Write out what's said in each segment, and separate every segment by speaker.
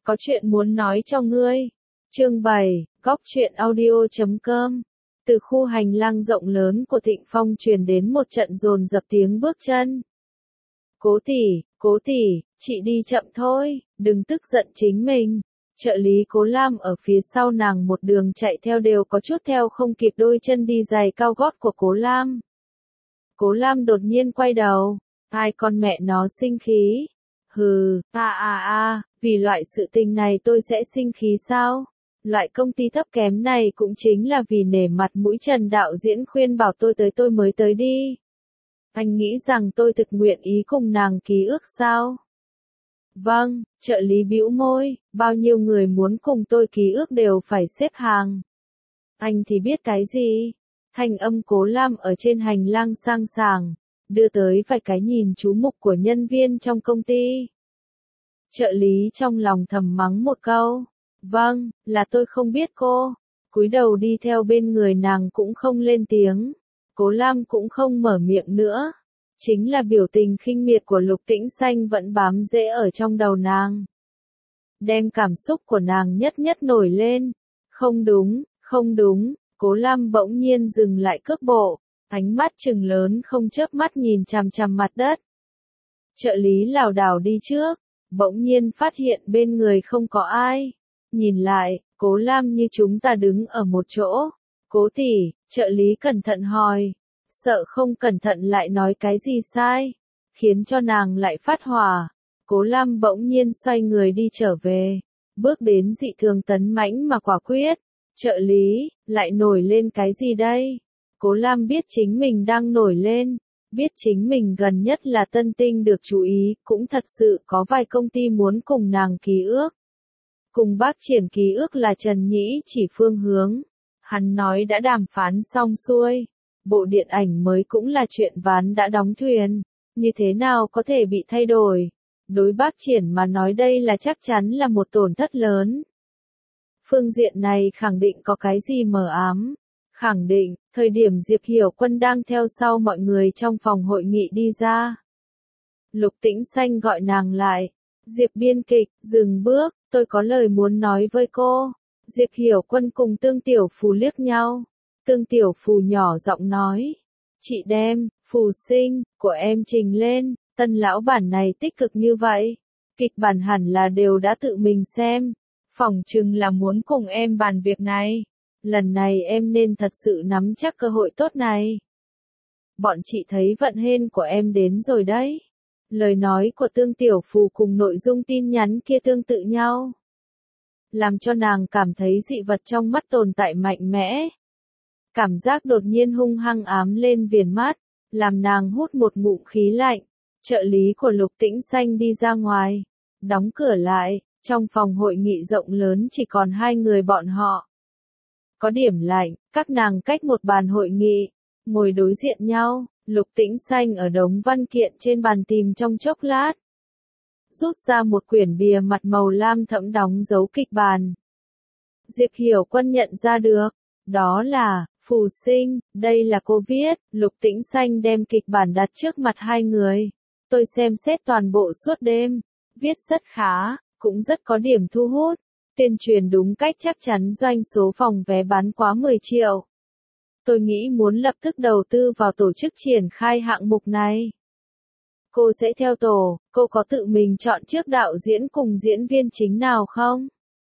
Speaker 1: có chuyện muốn nói cho ngươi. Chương 7, Góc truyện audio.com. Từ khu hành lang rộng lớn của Thịnh Phong truyền đến một trận dồn dập tiếng bước chân. Cố tỷ, chị đi chậm thôi, đừng tức giận chính mình. Trợ lý Cố Lam ở phía sau nàng một đường chạy theo đều có chút theo không kịp đôi chân đi giày cao gót của Cố Lam. Cố Lam đột nhiên quay đầu, hai con mẹ nó sinh khí. Hừ, vì loại sự tình này tôi sẽ sinh khí sao? Loại công ty thấp kém này cũng chính là vì nể mặt mũi Trần đạo diễn khuyên bảo tôi tới tôi mới tới đi. Anh nghĩ rằng tôi thực nguyện ý cùng nàng ký ước sao? Vâng, trợ lý bĩu môi, bao nhiêu người muốn cùng tôi ký ước đều phải xếp hàng. Anh thì biết cái gì? Thanh âm Cố Lam ở trên hành lang sang sảng, đưa tới vài cái nhìn chú mục của nhân viên trong công ty. Trợ lý trong lòng thầm mắng một câu. Vâng, là tôi không biết cô. Cúi đầu đi theo bên người nàng cũng không lên tiếng. Cố Lam cũng không mở miệng nữa. Chính là biểu tình khinh miệt của Lục Tĩnh Xanh vẫn bám rễ ở trong đầu nàng. Đem cảm xúc của nàng nhất nhất nổi lên. Không đúng, Cố Lam bỗng nhiên dừng lại cước bộ, ánh mắt trừng lớn không chớp mắt nhìn chằm chằm mặt đất. Trợ lý lảo đảo đi trước, bỗng nhiên phát hiện bên người không có ai. Nhìn lại, Cố Lam như chúng ta đứng ở một chỗ. Cố tỷ, trợ lý cẩn thận hỏi. Sợ không cẩn thận lại nói cái gì sai, khiến cho nàng lại phát hỏa. Cố Lam bỗng nhiên xoay người đi trở về, bước đến dị thường tấn mãnh mà quả quyết. Trợ lý, lại nổi lên cái gì đây? Cố Lam biết chính mình đang nổi lên, biết chính mình gần nhất là Tân Tinh được chú ý, cũng thật sự có vài công ty muốn cùng nàng ký ước. Cùng Bác Triển ký ước là Trần Nhĩ chỉ phương hướng. Hắn nói đã đàm phán xong xuôi. Bộ điện ảnh mới cũng là chuyện ván đã đóng thuyền. Như thế nào có thể bị thay đổi? Đối Bác Triển mà nói đây là chắc chắn là một tổn thất lớn. Phương diện này khẳng định có cái gì mờ ám. Khẳng định, thời điểm Diệp Hiểu Quân đang theo sau mọi người trong phòng hội nghị đi ra. Lục Tĩnh Xanh gọi nàng lại. Diệp biên kịch, dừng bước, tôi có lời muốn nói với cô. Diệp Hiểu Quân cùng Tương Tiểu Phù liếc nhau. Tương Tiểu Phù nhỏ giọng nói. Chị đem, phù sinh, của em trình lên, tân lão bản này tích cực như vậy. Kịch bản hẳn là đều đã tự mình xem. Phỏng chừng là muốn cùng em bàn việc này. Lần này em nên thật sự nắm chắc cơ hội tốt này. Bọn chị thấy vận hên của em đến rồi đấy. Lời nói của Tương Tiểu Phù cùng nội dung tin nhắn kia tương tự nhau. Làm cho nàng cảm thấy dị vật trong mắt tồn tại mạnh mẽ. Cảm giác đột nhiên hung hăng ám lên viền mắt, làm nàng hút một ngụm khí lạnh. Trợ lý của Lục Tĩnh Xanh đi ra ngoài, đóng cửa lại, trong phòng hội nghị rộng lớn chỉ còn hai người bọn họ. Có điểm lạnh, các nàng cách một bàn hội nghị, ngồi đối diện nhau, Lục Tĩnh Xanh ở đống văn kiện trên bàn tìm trong chốc lát. Rút ra một quyển bìa mặt màu lam thẫm đóng dấu kịch bản. Diệp Hiểu Quân nhận ra được, đó là, phù sinh, đây là cô viết. Lục Tĩnh Xanh đem kịch bản đặt trước mặt hai người. Tôi xem xét toàn bộ suốt đêm, viết rất khá, cũng rất có điểm thu hút. Tuyên truyền đúng cách chắc chắn doanh số phòng vé bán quá 10 triệu. Tôi nghĩ muốn lập tức đầu tư vào tổ chức triển khai hạng mục này. Cô sẽ theo tổ, cô có tự mình chọn trước đạo diễn cùng diễn viên chính nào không?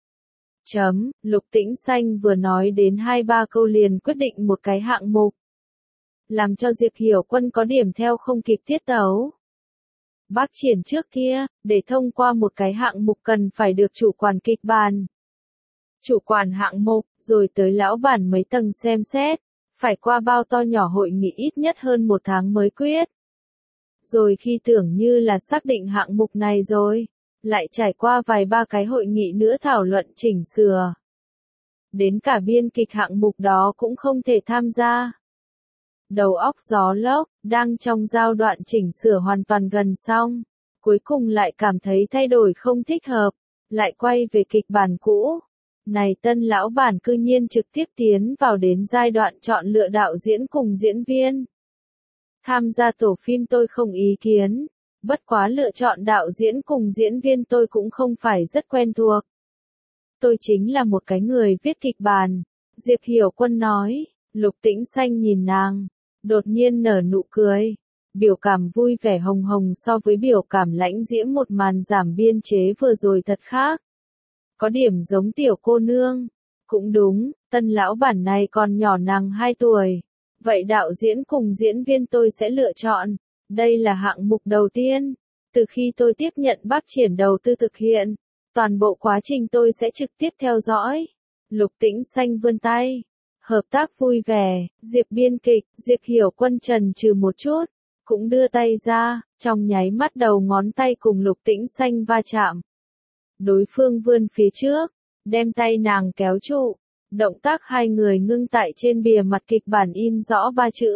Speaker 1: Lục Tĩnh Xanh vừa nói đến 2-3 câu liền quyết định một cái hạng mục. Làm cho Diệp Hiểu Quân có điểm theo không kịp tiết tấu. Bác Triển trước kia, để thông qua một cái hạng mục cần phải được chủ quản kịch bản. Chủ quản hạng mục, rồi tới lão bản mấy tầng xem xét. Phải qua bao to nhỏ hội nghị ít nhất hơn 1 tháng mới quyết. Rồi khi tưởng như là xác định hạng mục này rồi, lại trải qua vài ba cái hội nghị nữa thảo luận chỉnh sửa. Đến cả biên kịch hạng mục đó cũng không thể tham gia. Đầu óc gió lốc, đang trong giai đoạn chỉnh sửa hoàn toàn gần xong. Cuối cùng lại cảm thấy thay đổi không thích hợp, lại quay về kịch bản cũ. Này tân lão bản cư nhiên trực tiếp tiến vào đến giai đoạn chọn lựa đạo diễn cùng diễn viên. Tham gia tổ phim tôi không ý kiến. Bất quá lựa chọn đạo diễn cùng diễn viên tôi cũng không phải rất quen thuộc. Tôi chính là một cái người viết kịch bản. Diệp Hiểu Quân nói. Lục Tĩnh Xanh nhìn nàng, đột nhiên nở nụ cười. Biểu cảm vui vẻ hồng hồng so với biểu cảm lãnh diễm một màn giảm biên chế vừa rồi thật khác. Có điểm giống tiểu cô nương. Cũng đúng, tân lão bản này còn nhỏ nàng 2 tuổi. Vậy đạo diễn cùng diễn viên tôi sẽ lựa chọn. Đây là hạng mục đầu tiên. Từ khi tôi tiếp nhận Bắc Triển đầu tư thực hiện, toàn bộ quá trình tôi sẽ trực tiếp theo dõi. Lục Tĩnh Xanh vươn tay. Hợp tác vui vẻ, Diệp biên kịch, Diệp Hiểu Quân chần chừ một chút, cũng đưa tay ra, trong nháy mắt đầu ngón tay cùng Lục Tĩnh Xanh va chạm. Đối phương vươn phía trước, đem tay nàng kéo trụ, động tác hai người ngưng tại trên bìa mặt kịch bản in rõ 3 chữ.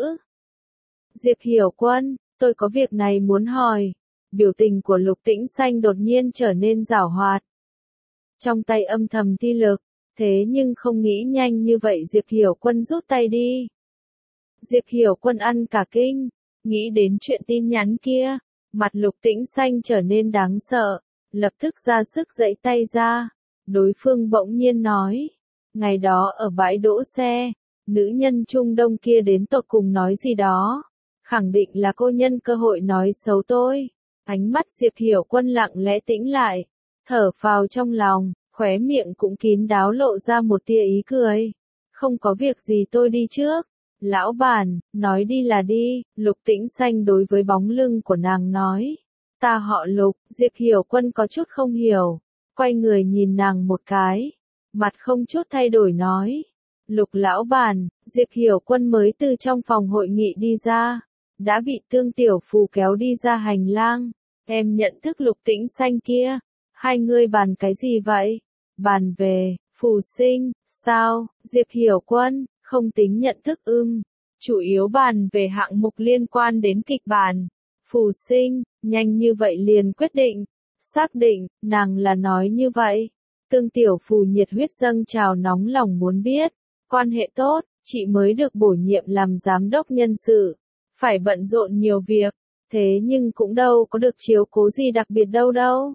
Speaker 1: Diệp Hiểu Quân, tôi có việc này muốn hỏi. Biểu tình của Lục Tĩnh Xanh đột nhiên trở nên giảo hoạt. Trong tay âm thầm thi lực. Thế nhưng không nghĩ nhanh như vậy Diệp Hiểu Quân rút tay đi. Diệp Hiểu Quân ăn cả kinh, nghĩ đến chuyện tin nhắn kia, mặt Lục Tĩnh Xanh trở nên đáng sợ, lập tức ra sức giãy tay ra. Đối phương bỗng nhiên nói, ngày đó ở bãi đỗ xe, nữ nhân Trung Đông kia đến tột cùng nói gì đó, khẳng định là cô nhân cơ hội nói xấu tôi. Ánh mắt Diệp Hiểu Quân lặng lẽ tĩnh lại, thở phào trong lòng. Khóe miệng cũng kín đáo lộ ra một tia ý cười. Không có việc gì tôi đi trước. Lão bản, nói đi là đi, Lục Tĩnh Xanh đối với bóng lưng của nàng nói. Ta họ Lục, Diệp Hiểu Quân có chút không hiểu. Quay người nhìn nàng một cái. Mặt không chút thay đổi nói. Lục lão bản, Diệp Hiểu Quân mới từ trong phòng hội nghị đi ra. Đã bị Tương Tiểu Phù kéo đi ra hành lang. Em nhận thức Lục Tĩnh Xanh kia. Hai người bàn cái gì vậy? Bàn về, Phù Sinh, sao, Diệp Hiểu Quân, không tính nhận thức chủ yếu bàn về hạng mục liên quan đến kịch bản. Phù Sinh, nhanh như vậy liền quyết định, xác định, nàng là nói như vậy. Tương Tiểu Phù nhiệt huyết dâng trào nóng lòng muốn biết, quan hệ tốt, chị mới được bổ nhiệm làm giám đốc nhân sự, phải bận rộn nhiều việc, thế nhưng cũng đâu có được chiếu cố gì đặc biệt đâu.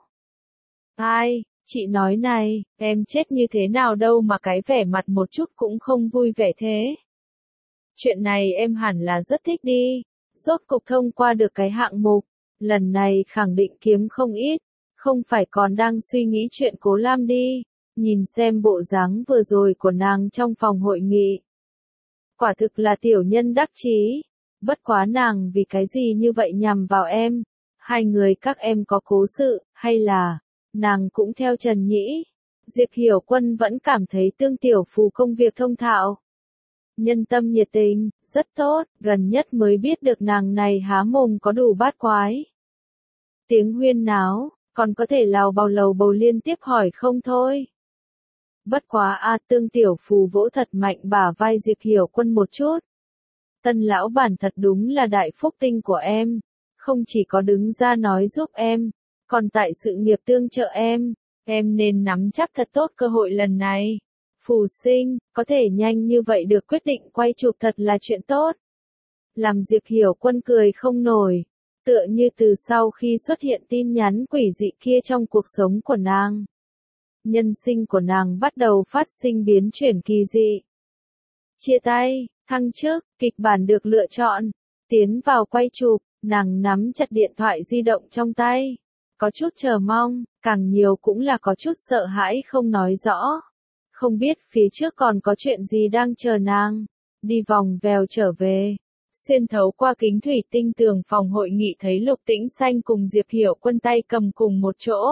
Speaker 1: Ai? Chị nói này, em chết như thế nào đâu mà cái vẻ mặt một chút cũng không vui vẻ thế. Chuyện này em hẳn là rất thích đi. Rốt cục thông qua được cái hạng mục, lần này khẳng định kiếm không ít, không phải còn đang suy nghĩ chuyện Cố Lam đi. Nhìn xem bộ dáng vừa rồi của nàng trong phòng hội nghị. Quả thực là tiểu nhân đắc chí. Bất quá nàng vì cái gì như vậy nhằm vào em. Hai người các em có cố sự, hay là... Nàng cũng theo Trần Nhĩ. Diệp Hiểu Quân vẫn cảm thấy Tương Tiểu Phù công việc thông thạo. Nhân tâm nhiệt tình, rất tốt, gần nhất mới biết được nàng này há mồm có đủ bát quái. Tiếng huyên náo, còn có thể lầu bầu liên tiếp hỏi không thôi. Bất quá Tương Tiểu Phù vỗ thật mạnh bả vai Diệp Hiểu Quân một chút. Tân lão bản thật đúng là đại phúc tinh của em. Không chỉ có đứng ra nói giúp em. Còn tại sự nghiệp tương trợ em nên nắm chắc thật tốt cơ hội lần này. Phù Sinh, có thể nhanh như vậy được quyết định quay chụp thật là chuyện tốt. Làm Diệp Hiểu Quân cười không nổi, tựa như từ sau khi xuất hiện tin nhắn quỷ dị kia trong cuộc sống của nàng. Nhân sinh của nàng bắt đầu phát sinh biến chuyển kỳ dị. Chia tay, thăng chức, kịch bản được lựa chọn, tiến vào quay chụp, nàng nắm chặt điện thoại di động trong tay. Có chút chờ mong, càng nhiều cũng là có chút sợ hãi không nói rõ. Không biết phía trước còn có chuyện gì đang chờ nàng. Đi vòng vèo trở về. Xuyên thấu qua kính thủy tinh tường phòng hội nghị thấy Lục Tĩnh Xanh cùng Diệp Hiểu Quân tay cầm cùng một chỗ.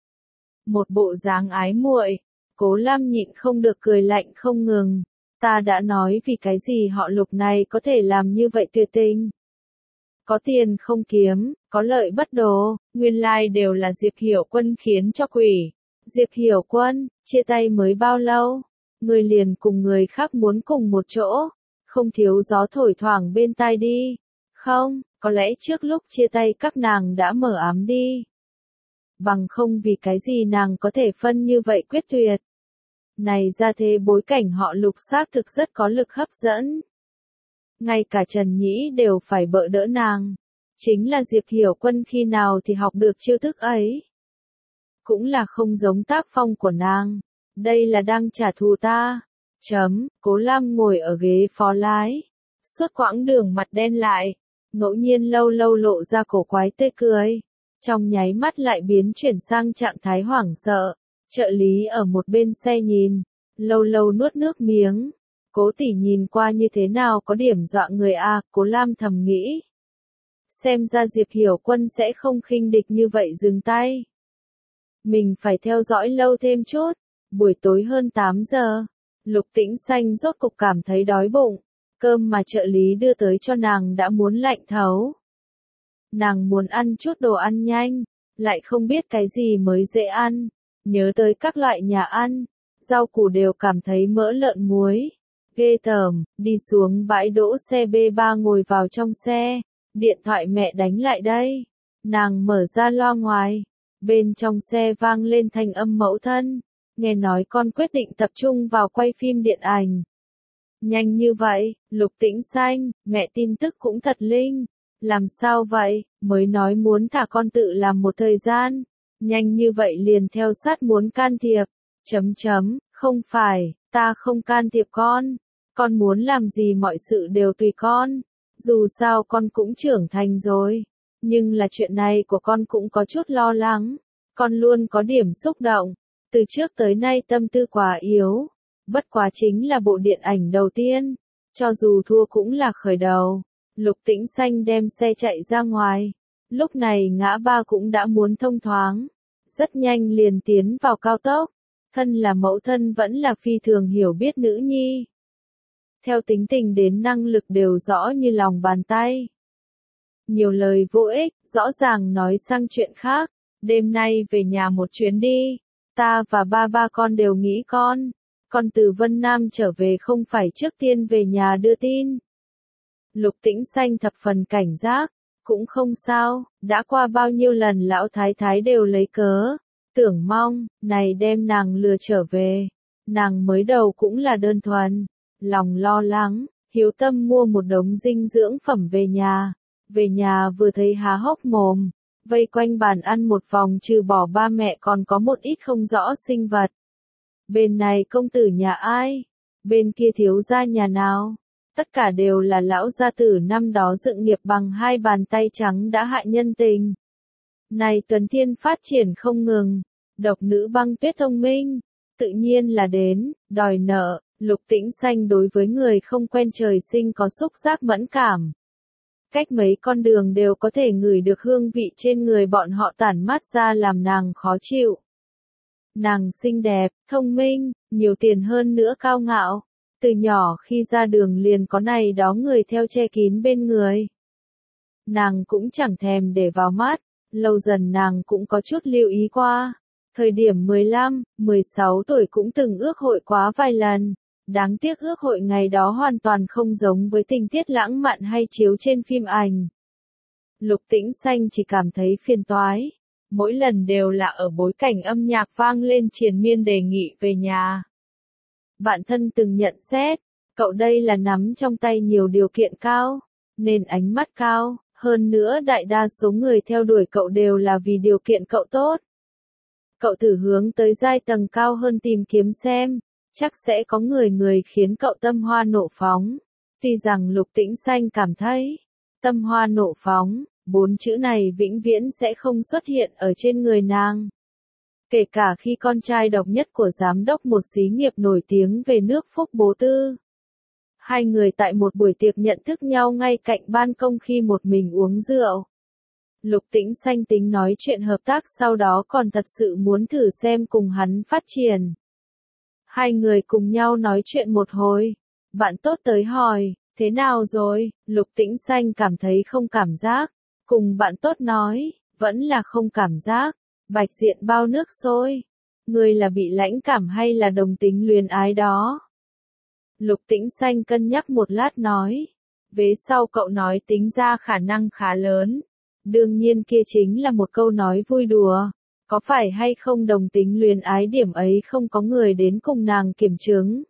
Speaker 1: Một bộ dáng ái muội. Cố Lam nhịn không được cười lạnh không ngừng. Ta đã nói vì cái gì họ Lục này có thể làm như vậy tuyệt tình. Có tiền không kiếm, có lợi bất đồ, nguyên lai đều là Diệp Hiểu Quân khiến cho quỷ. Diệp Hiểu Quân, chia tay mới bao lâu? Người liền cùng người khác muốn cùng một chỗ, không thiếu gió thổi thoảng bên tai đi. Không, có lẽ trước lúc chia tay các nàng đã mở ám đi. Bằng không vì cái gì nàng có thể phân như vậy quyết tuyệt. Này ra thế bối cảnh họ Lục xác thực rất có lực hấp dẫn. Ngay cả Trần Nhĩ đều phải bợ đỡ nàng. Chính là Diệp Hiểu Quân khi nào thì học được chiêu thức ấy. Cũng là không giống tác phong của nàng. Đây là đang trả thù ta. Cố Lam ngồi ở ghế phó lái. Suốt quãng đường mặt đen lại. Ngẫu nhiên lâu lâu lộ ra cổ quái tê cười. Trong nháy mắt lại biến chuyển sang trạng thái hoảng sợ. Trợ lý ở một bên xe nhìn. Lâu lâu nuốt nước miếng. Cố tỷ nhìn qua như thế nào có điểm dọa người à, Cố Lam thầm nghĩ. Xem ra Diệp Hiểu Quân sẽ không khinh địch như vậy dừng tay. Mình phải theo dõi lâu thêm chút. Buổi tối hơn 8 giờ. Lục Tĩnh Xanh rốt cục cảm thấy đói bụng. Cơm mà trợ lý đưa tới cho nàng đã muốn lạnh thấu. Nàng muốn ăn chút đồ ăn nhanh. Lại không biết cái gì mới dễ ăn. Nhớ tới các loại nhà ăn. Rau củ đều cảm thấy mỡ lợn muối. Ghê tởm, đi xuống bãi đỗ xe B3 ngồi vào trong xe. Điện thoại mẹ đánh lại đây. Nàng mở ra loa ngoài. Bên trong xe vang lên thanh âm mẫu thân. Nghe nói con quyết định tập trung vào quay phim điện ảnh. Nhanh như vậy, Lục Tĩnh Xanh, mẹ tin tức cũng thật linh. Làm sao vậy, mới nói muốn thả con tự làm một thời gian. Nhanh như vậy liền theo sát muốn can thiệp. Không phải, ta không can thiệp con. Con muốn làm gì mọi sự đều tùy con. Dù sao con cũng trưởng thành rồi. Nhưng là chuyện này của con cũng có chút lo lắng. Con luôn có điểm xúc động. Từ trước tới nay tâm tư quá yếu. Bất quá chính là bộ điện ảnh đầu tiên. Cho dù thua cũng là khởi đầu. Lục Tĩnh Xanh đem xe chạy ra ngoài. Lúc này ngã ba cũng đã muốn thông thoáng. Rất nhanh liền tiến vào cao tốc. Thân là mẫu thân vẫn là phi thường hiểu biết nữ nhi. Theo tính tình đến năng lực đều rõ như lòng bàn tay. Nhiều lời vô ích, rõ ràng nói sang chuyện khác. Đêm nay về nhà một chuyến đi. Ta và ba con đều nghĩ con. Con từ Vân Nam trở về không phải trước tiên về nhà đưa tin. Lục Tĩnh Xanh thập phần cảnh giác. Cũng không sao, đã qua bao nhiêu lần lão thái thái đều lấy cớ. Tưởng mong, này đem nàng lừa trở về. Nàng mới đầu cũng là đơn thuần. Lòng lo lắng, hiếu tâm mua một đống dinh dưỡng phẩm về nhà. Về nhà vừa thấy há hốc mồm. Vây quanh bàn ăn một vòng trừ bỏ ba mẹ còn có một ít không rõ sinh vật. Bên này công tử nhà ai? Bên kia thiếu gia nhà nào? Tất cả đều là lão gia tử năm đó dựng nghiệp bằng hai bàn tay trắng đã hại nhân tình. Này Tuấn Thiên phát triển không ngừng. Độc nữ Băng Tuyết thông minh. Tự nhiên là đến, đòi nợ. Lục Tĩnh Xanh đối với người không quen trời sinh có xúc giác mẫn cảm. Cách mấy con đường đều có thể ngửi được hương vị trên người bọn họ tản mát ra làm nàng khó chịu. Nàng xinh đẹp, thông minh, nhiều tiền hơn nữa cao ngạo. Từ nhỏ khi ra đường liền có này đó người theo che kín bên người. Nàng cũng chẳng thèm để vào mắt, lâu dần nàng cũng có chút lưu ý qua. Thời điểm 15, 16 tuổi cũng từng ước hội quá vài lần. Đáng tiếc ước hội ngày đó hoàn toàn không giống với tình tiết lãng mạn hay chiếu trên phim ảnh. Lục Tĩnh Xanh chỉ cảm thấy phiền toái. Mỗi lần đều là ở bối cảnh âm nhạc vang lên triền miên đề nghị về nhà. Bạn thân từng nhận xét, cậu đây là nắm trong tay nhiều điều kiện cao, nên ánh mắt cao, hơn nữa đại đa số người theo đuổi cậu đều là vì điều kiện cậu tốt. Cậu thử hướng tới giai tầng cao hơn tìm kiếm xem, chắc sẽ có người khiến cậu tâm hoa nộ phóng. Tuy rằng Lục Tĩnh Xanh cảm thấy, tâm hoa nộ phóng, 4 chữ này vĩnh viễn sẽ không xuất hiện ở trên người nàng. Kể cả khi con trai độc nhất của giám đốc một xí nghiệp nổi tiếng về nước Phúc Bố Tư. Hai người tại một buổi tiệc nhận thức nhau ngay cạnh ban công khi một mình uống rượu. Lục Tĩnh Xanh tính nói chuyện hợp tác sau đó còn thật sự muốn thử xem cùng hắn phát triển. Hai người cùng nhau nói chuyện một hồi. Bạn tốt tới hỏi, thế nào rồi? Lục Tĩnh Xanh cảm thấy không cảm giác. Cùng bạn tốt nói, vẫn là không cảm giác. Bạch diện bao nước sôi. Người là bị lãnh cảm hay là đồng tính luyến ái đó? Lục Tĩnh Xanh cân nhắc một lát nói. Vế sau cậu nói tính ra khả năng khá lớn. Đương nhiên kia chính là một câu nói vui đùa. Có phải hay không đồng tính luyến ái điểm ấy không có người đến cùng nàng kiểm chứng.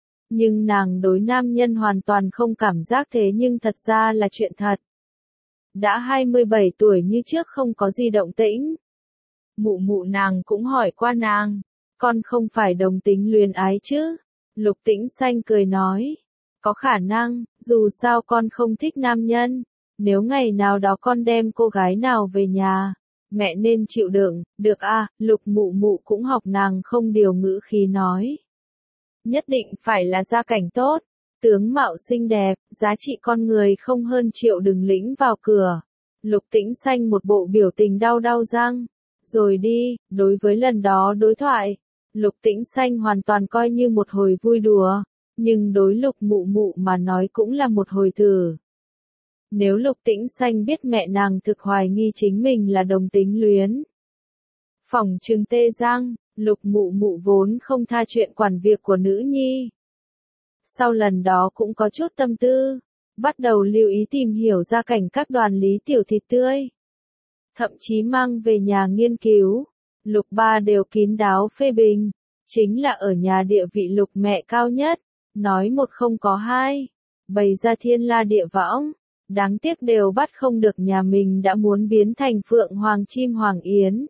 Speaker 1: Nhưng nàng đối nam nhân hoàn toàn không cảm giác thế nhưng thật ra là chuyện thật. đã 27 tuổi như trước không có gì động tĩnh. Mụ mụ nàng cũng hỏi qua nàng, con không phải đồng tính luyến ái chứ? Lục Tĩnh Xanh cười nói, có khả năng, dù sao con không thích nam nhân, nếu ngày nào đó con đem cô gái nào về nhà, mẹ nên chịu đựng, được à? Lục mụ mụ cũng học nàng không điều ngữ khí nói. Nhất định phải là gia cảnh tốt, tướng mạo xinh đẹp, giá trị con người không hơn triệu đừng lĩnh vào cửa. Lục Tĩnh Xanh một bộ biểu tình đau đau răng. Rồi đi, đối với lần đó đối thoại, Lục Tĩnh Xanh hoàn toàn coi như một hồi vui đùa, nhưng đối Lục mụ mụ mà nói cũng là một hồi thử. Nếu Lục Tĩnh Xanh biết mẹ nàng thực hoài nghi chính mình là đồng tính luyến, phỏng chừng tê răng, Lục mụ mụ vốn không tha chuyện quản việc của nữ nhi. Sau lần đó cũng có chút tâm tư, bắt đầu lưu ý tìm hiểu gia cảnh các đoàn lý tiểu thịt tươi. Thậm chí mang về nhà nghiên cứu, Lục ba đều kín đáo phê bình, chính là ở nhà địa vị Lục mẹ cao nhất, nói một không có hai, bày ra thiên la địa võng, đáng tiếc đều bắt không được nhà mình đã muốn biến thành phượng hoàng chim hoàng yến.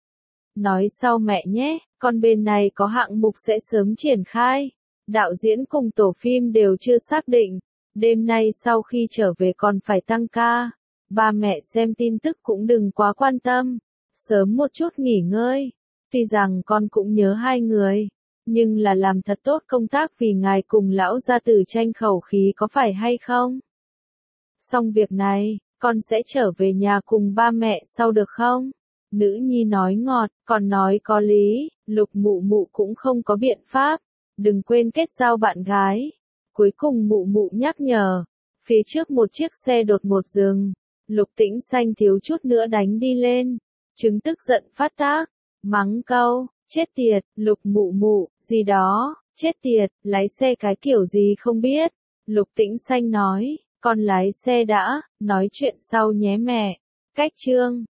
Speaker 1: Nói sau mẹ nhé, con bên này có hạng mục sẽ sớm triển khai, đạo diễn cùng tổ phim đều chưa xác định, đêm nay sau khi trở về còn phải tăng ca. Ba mẹ xem tin tức cũng đừng quá quan tâm, sớm một chút nghỉ ngơi. Tuy rằng con cũng nhớ hai người, nhưng là làm thật tốt công tác vì ngài cùng lão gia tử tranh khẩu khí có phải hay không? Xong việc này, con sẽ trở về nhà cùng ba mẹ sau được không? Nữ nhi nói ngọt, còn nói có lý, Lục mụ mụ cũng không có biện pháp. Đừng quên kết giao bạn gái. Cuối cùng mụ mụ nhắc nhở, phía trước một chiếc xe đột ngột dừng. Lục Tĩnh Xanh thiếu chút nữa đánh đi lên, chứng tức giận phát tác, mắng câu, chết tiệt, Lục mụ mụ, gì đó, chết tiệt, lái xe cái kiểu gì không biết. Lục Tĩnh Xanh nói, con lái xe đã, nói chuyện sau nhé mẹ. Cách chương